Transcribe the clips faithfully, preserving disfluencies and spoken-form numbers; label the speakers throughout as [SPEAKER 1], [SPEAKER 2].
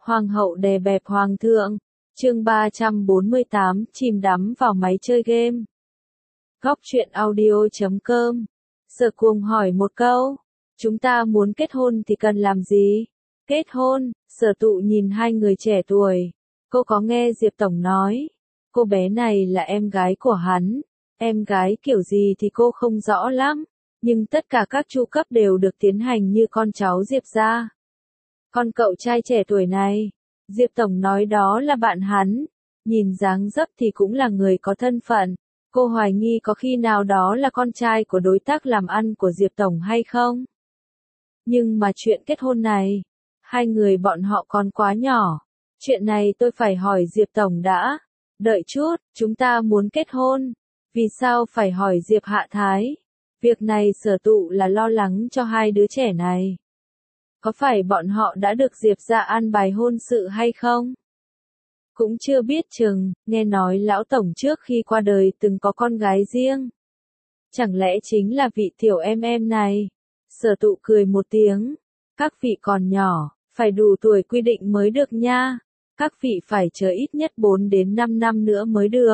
[SPEAKER 1] Hoàng hậu đè bẹp hoàng thượng. Chương ba trăm bốn mươi tám, chìm đắm vào máy chơi game. Góc truyện audio chấm com. Sở Cuồng hỏi một câu, chúng ta muốn kết hôn thì cần làm gì? Kết hôn? Sở Tụ nhìn hai người trẻ tuổi. Cô có nghe Diệp Tổng nói, cô bé này là em gái của hắn. Em gái kiểu gì thì cô không rõ lắm, nhưng tất cả các chu cấp đều được tiến hành như con cháu Diệp gia. Con cậu trai trẻ tuổi này, Diệp Tổng nói đó là bạn hắn, nhìn dáng dấp thì cũng là người có thân phận. Cô hoài nghi có khi nào đó là con trai của đối tác làm ăn của Diệp Tổng hay không? Nhưng mà chuyện kết hôn này, hai người bọn họ còn quá nhỏ. Chuyện này tôi phải hỏi Diệp Tổng đã. Đợi chút, chúng ta muốn kết hôn. Vì sao phải hỏi Diệp Hạ Thái? Việc này Sở Tụ là lo lắng cho hai đứa trẻ này. Có phải bọn họ đã được Diệp gia an bài hôn sự hay không? Cũng chưa biết chừng, nghe nói lão tổng trước khi qua đời từng có con gái riêng. Chẳng lẽ chính là vị tiểu em em này? Sở Tụ cười một tiếng. Các vị còn nhỏ, phải đủ tuổi quy định mới được nha. Các vị phải chờ ít nhất bốn đến năm năm nữa mới được.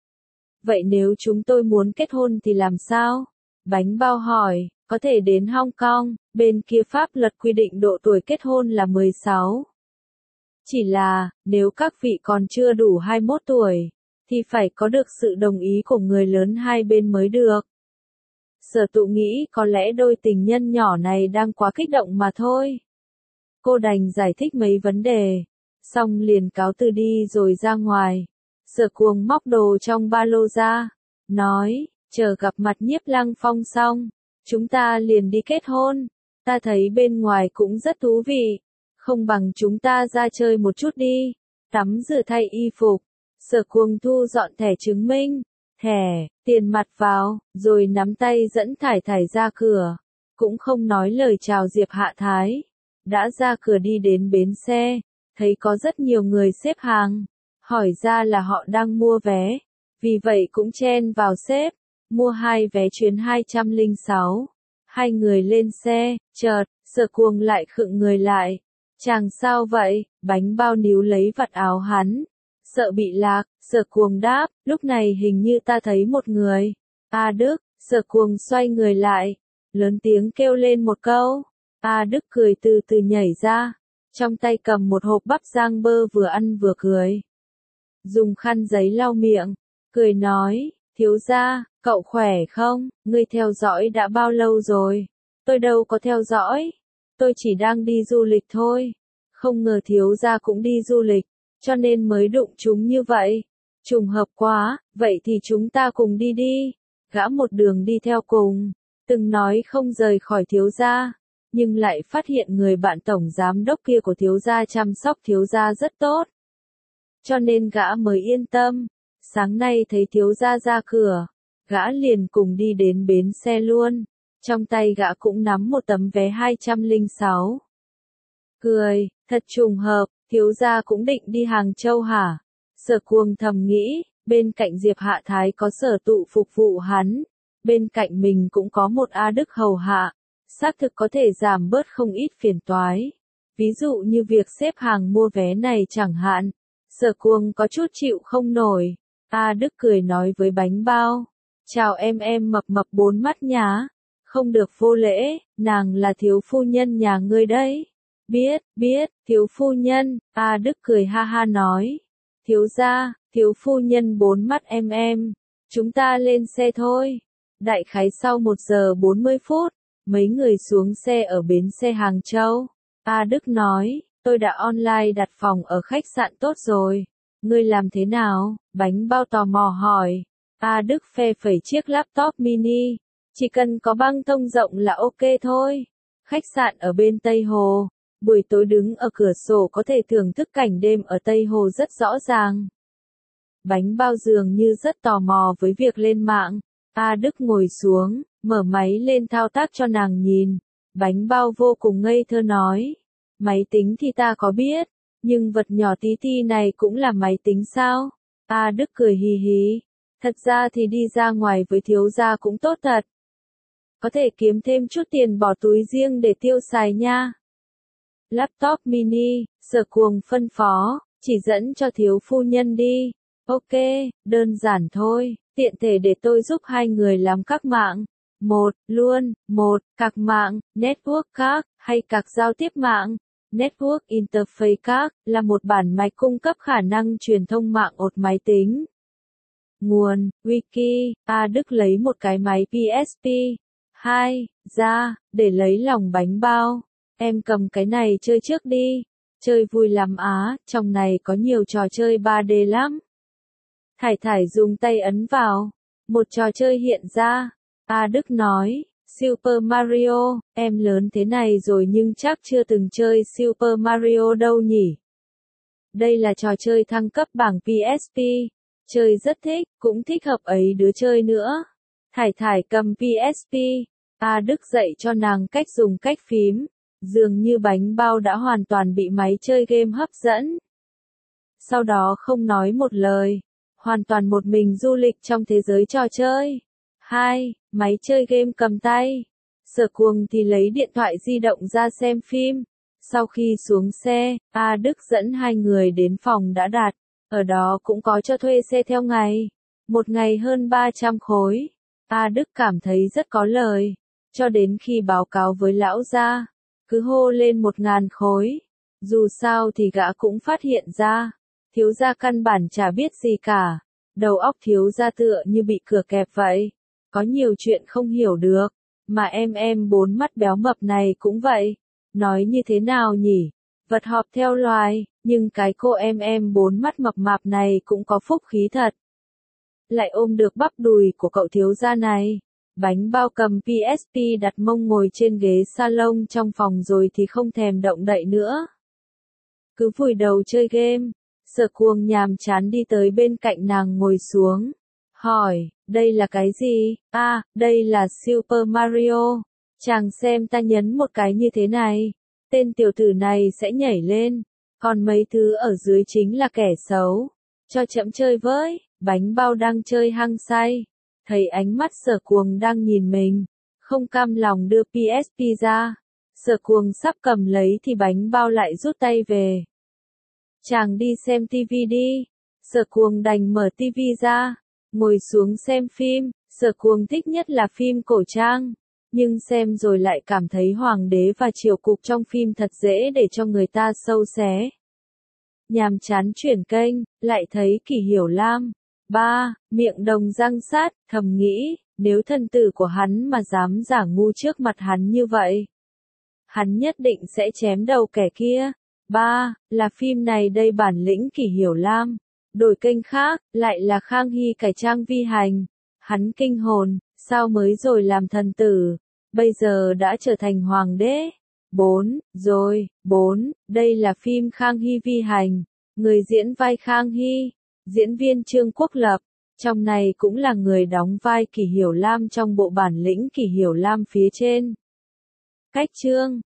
[SPEAKER 1] Vậy nếu chúng tôi muốn kết hôn thì làm sao? Bánh bao hỏi, có thể đến Hong Kong, bên kia pháp luật quy định độ tuổi kết hôn là mười sáu. Chỉ là, nếu các vị còn chưa đủ hai mươi mốt tuổi, thì phải có được sự đồng ý của người lớn hai bên mới được. Sở Tụ nghĩ có lẽ đôi tình nhân nhỏ này đang quá kích động mà thôi. Cô đành giải thích mấy vấn đề, xong liền cáo từ đi rồi ra ngoài. Sở Cuồng móc đồ trong ba lô ra, nói, chờ gặp mặt Nhiếp Lăng Phong xong, chúng ta liền đi kết hôn. Ta thấy bên ngoài cũng rất thú vị, không bằng chúng ta ra chơi một chút đi. Tắm rửa thay y phục. Sở Cuồng thu dọn thẻ chứng minh, thẻ, tiền mặt vào, rồi nắm tay dẫn Thải Thải ra cửa. Cũng không nói lời chào Diệp Hạ Thái. Đã ra cửa đi đến bến xe, thấy có rất nhiều người xếp hàng. Hỏi ra là họ đang mua vé, vì vậy cũng chen vào xếp, mua hai vé chuyến hai trăm lẻ sáu. Hai người lên xe, chợt, Sở Cuồng lại khựng người lại. Chàng sao vậy? Bánh bao níu lấy vạt áo hắn. Sợ bị lạc, Sở Cuồng đáp, lúc này hình như ta thấy một người. A Đức, Sở Cuồng xoay người lại, lớn tiếng kêu lên một câu. A Đức cười từ từ nhảy ra, trong tay cầm một hộp bắp rang bơ vừa ăn vừa cười. Dùng khăn giấy lau miệng, cười nói, thiếu gia, cậu khỏe không, ngươi theo dõi đã bao lâu rồi? Tôi đâu có theo dõi, tôi chỉ đang đi du lịch thôi. Không ngờ thiếu gia cũng đi du lịch, cho nên mới đụng chúng như vậy. Trùng hợp quá, vậy thì chúng ta cùng đi đi. Gã một đường đi theo cùng, từng nói không rời khỏi thiếu gia, nhưng lại phát hiện người bạn tổng giám đốc kia của thiếu gia chăm sóc thiếu gia rất tốt. Cho nên gã mới yên tâm. Sáng nay thấy thiếu gia ra cửa, gã liền cùng đi đến bến xe luôn. Trong tay gã cũng nắm một tấm vé hai trăm lẻ sáu. Cười, thật trùng hợp, thiếu gia cũng định đi Hàng Châu hả? Sở Cuồng thầm nghĩ, bên cạnh Diệp Hạ Thái có Sở Tụ phục vụ hắn, bên cạnh mình cũng có một A Đức hầu hạ, xác thực có thể giảm bớt không ít phiền toái. Ví dụ như việc xếp hàng mua vé này chẳng hạn. Sở Cuồng có chút chịu không nổi. A Đức cười nói với bánh bao, chào em em mập mập bốn mắt nhá, không được vô lễ, nàng là thiếu phu nhân nhà ngươi đấy. Biết, biết, thiếu phu nhân. A Đức cười ha ha nói, thiếu gia, thiếu phu nhân bốn mắt em em, chúng ta lên xe thôi. Đại khái sau một giờ bốn mươi phút, mấy người xuống xe ở bến xe Hàng Châu. A Đức nói, tôi đã online đặt phòng ở khách sạn tốt rồi. Ngươi làm thế nào? Bánh bao tò mò hỏi. A Đức phe phẩy chiếc laptop mini. Chỉ cần có băng thông rộng là ok thôi. Khách sạn ở bên Tây Hồ. Buổi tối đứng ở cửa sổ có thể thưởng thức cảnh đêm ở Tây Hồ rất rõ ràng. Bánh bao dường như rất tò mò với việc lên mạng. A Đức ngồi xuống, mở máy lên thao tác cho nàng nhìn. Bánh bao vô cùng ngây thơ nói. Máy tính thì ta có biết, nhưng vật nhỏ tí ti này cũng là máy tính sao? A Đức cười hì hì. Thật ra thì đi ra ngoài với thiếu gia cũng tốt thật. Có thể kiếm thêm chút tiền bỏ túi riêng để tiêu xài nha. laptop mini, Sở Cuồng phân phó, chỉ dẫn cho thiếu phu nhân đi. Ok, đơn giản thôi, tiện thể để tôi giúp hai người làm các mạng. Một, luôn, một, các mạng, network card, hay các giao tiếp mạng. Network Interface Card là một bản mạch cung cấp khả năng truyền thông mạng ột máy tính. Nguồn, Wiki, A Đức lấy một cái máy pê ét pê hai ra, để lấy lòng bánh bao. Em cầm cái này chơi trước đi. Chơi vui lắm á, trong này có nhiều trò chơi ba D lắm. Thải Thải dùng tay ấn vào. Một trò chơi hiện ra. A Đức nói, Super Mario, em lớn thế này rồi nhưng chắc chưa từng chơi Super Mario đâu nhỉ. Đây là trò chơi thăng cấp bảng pê ét pê. Chơi rất thích, cũng thích hợp ấy đứa chơi nữa. Thải Thải cầm pê ét pê. A Đức dạy cho nàng cách dùng cách phím. Dường như bánh bao đã hoàn toàn bị máy chơi game hấp dẫn. Sau đó không nói một lời. Hoàn toàn một mình du lịch trong thế giới trò chơi. Hai, máy chơi game cầm tay. Sở Cuồng thì lấy điện thoại di động ra xem phim. Sau khi xuống xe, A Đức dẫn hai người đến phòng đã đặt. Ở đó cũng có cho thuê xe theo ngày. Một ngày hơn ba trăm khối. A Đức cảm thấy rất có lời. Cho đến khi báo cáo với lão gia. Cứ hô lên một ngàn khối. Dù sao thì gã cũng phát hiện ra. Thiếu gia căn bản chả biết gì cả. Đầu óc thiếu gia tựa như bị cửa kẹp vậy. Có nhiều chuyện không hiểu được. Mà em em bốn mắt béo mập này cũng vậy. Nói như thế nào nhỉ? Vật họp theo loài. Nhưng cái cô em em bốn mắt mập mạp này cũng có phúc khí thật. Lại ôm được bắp đùi của cậu thiếu gia này. Bánh bao cầm pê ét pê đặt mông ngồi trên ghế salon trong phòng rồi thì không thèm động đậy nữa. Cứ vùi đầu chơi game. Sở Cuồng nhàm chán đi tới bên cạnh nàng ngồi xuống. Hỏi, đây là cái gì? À, đây là Super Mario. Chàng xem ta nhấn một cái như thế này. Tên tiểu tử này sẽ nhảy lên. Còn mấy thứ ở dưới chính là kẻ xấu. Cho chậm chơi với. Bánh bao đang chơi hăng say. Thấy ánh mắt Sở Cuồng đang nhìn mình. Không cam lòng đưa pê ét pê ra. Sở Cuồng sắp cầm lấy thì bánh bao lại rút tay về. Chàng đi xem tivi đi. Sở Cuồng đành mở tivi ra. Ngồi xuống xem phim. Sở Cuồng thích nhất là phim cổ trang. Nhưng xem rồi lại cảm thấy hoàng đế và triều cục trong phim thật dễ để cho người ta sâu xé. Nhàm chán chuyển kênh, lại thấy Kỷ Hiểu Lam. Ba, miệng đồng răng sát, thầm nghĩ, nếu thân tử của hắn mà dám giả ngu trước mặt hắn như vậy. Hắn nhất định sẽ chém đầu kẻ kia. Ba, là phim này đây bản lĩnh Kỷ Hiểu Lam. Đổi kênh khác, lại là Khang Hy cải trang vi hành. Hắn kinh hồn, sao mới rồi làm thần tử, bây giờ đã trở thành hoàng đế. Bốn, rồi, bốn, đây là phim Khang Hy vi hành. Người diễn vai Khang Hy, diễn viên Trương Quốc Lập. Trong này cũng là người đóng vai Kỷ Hiểu Lam trong bộ bản lĩnh Kỷ Hiểu Lam phía trên. Cách chương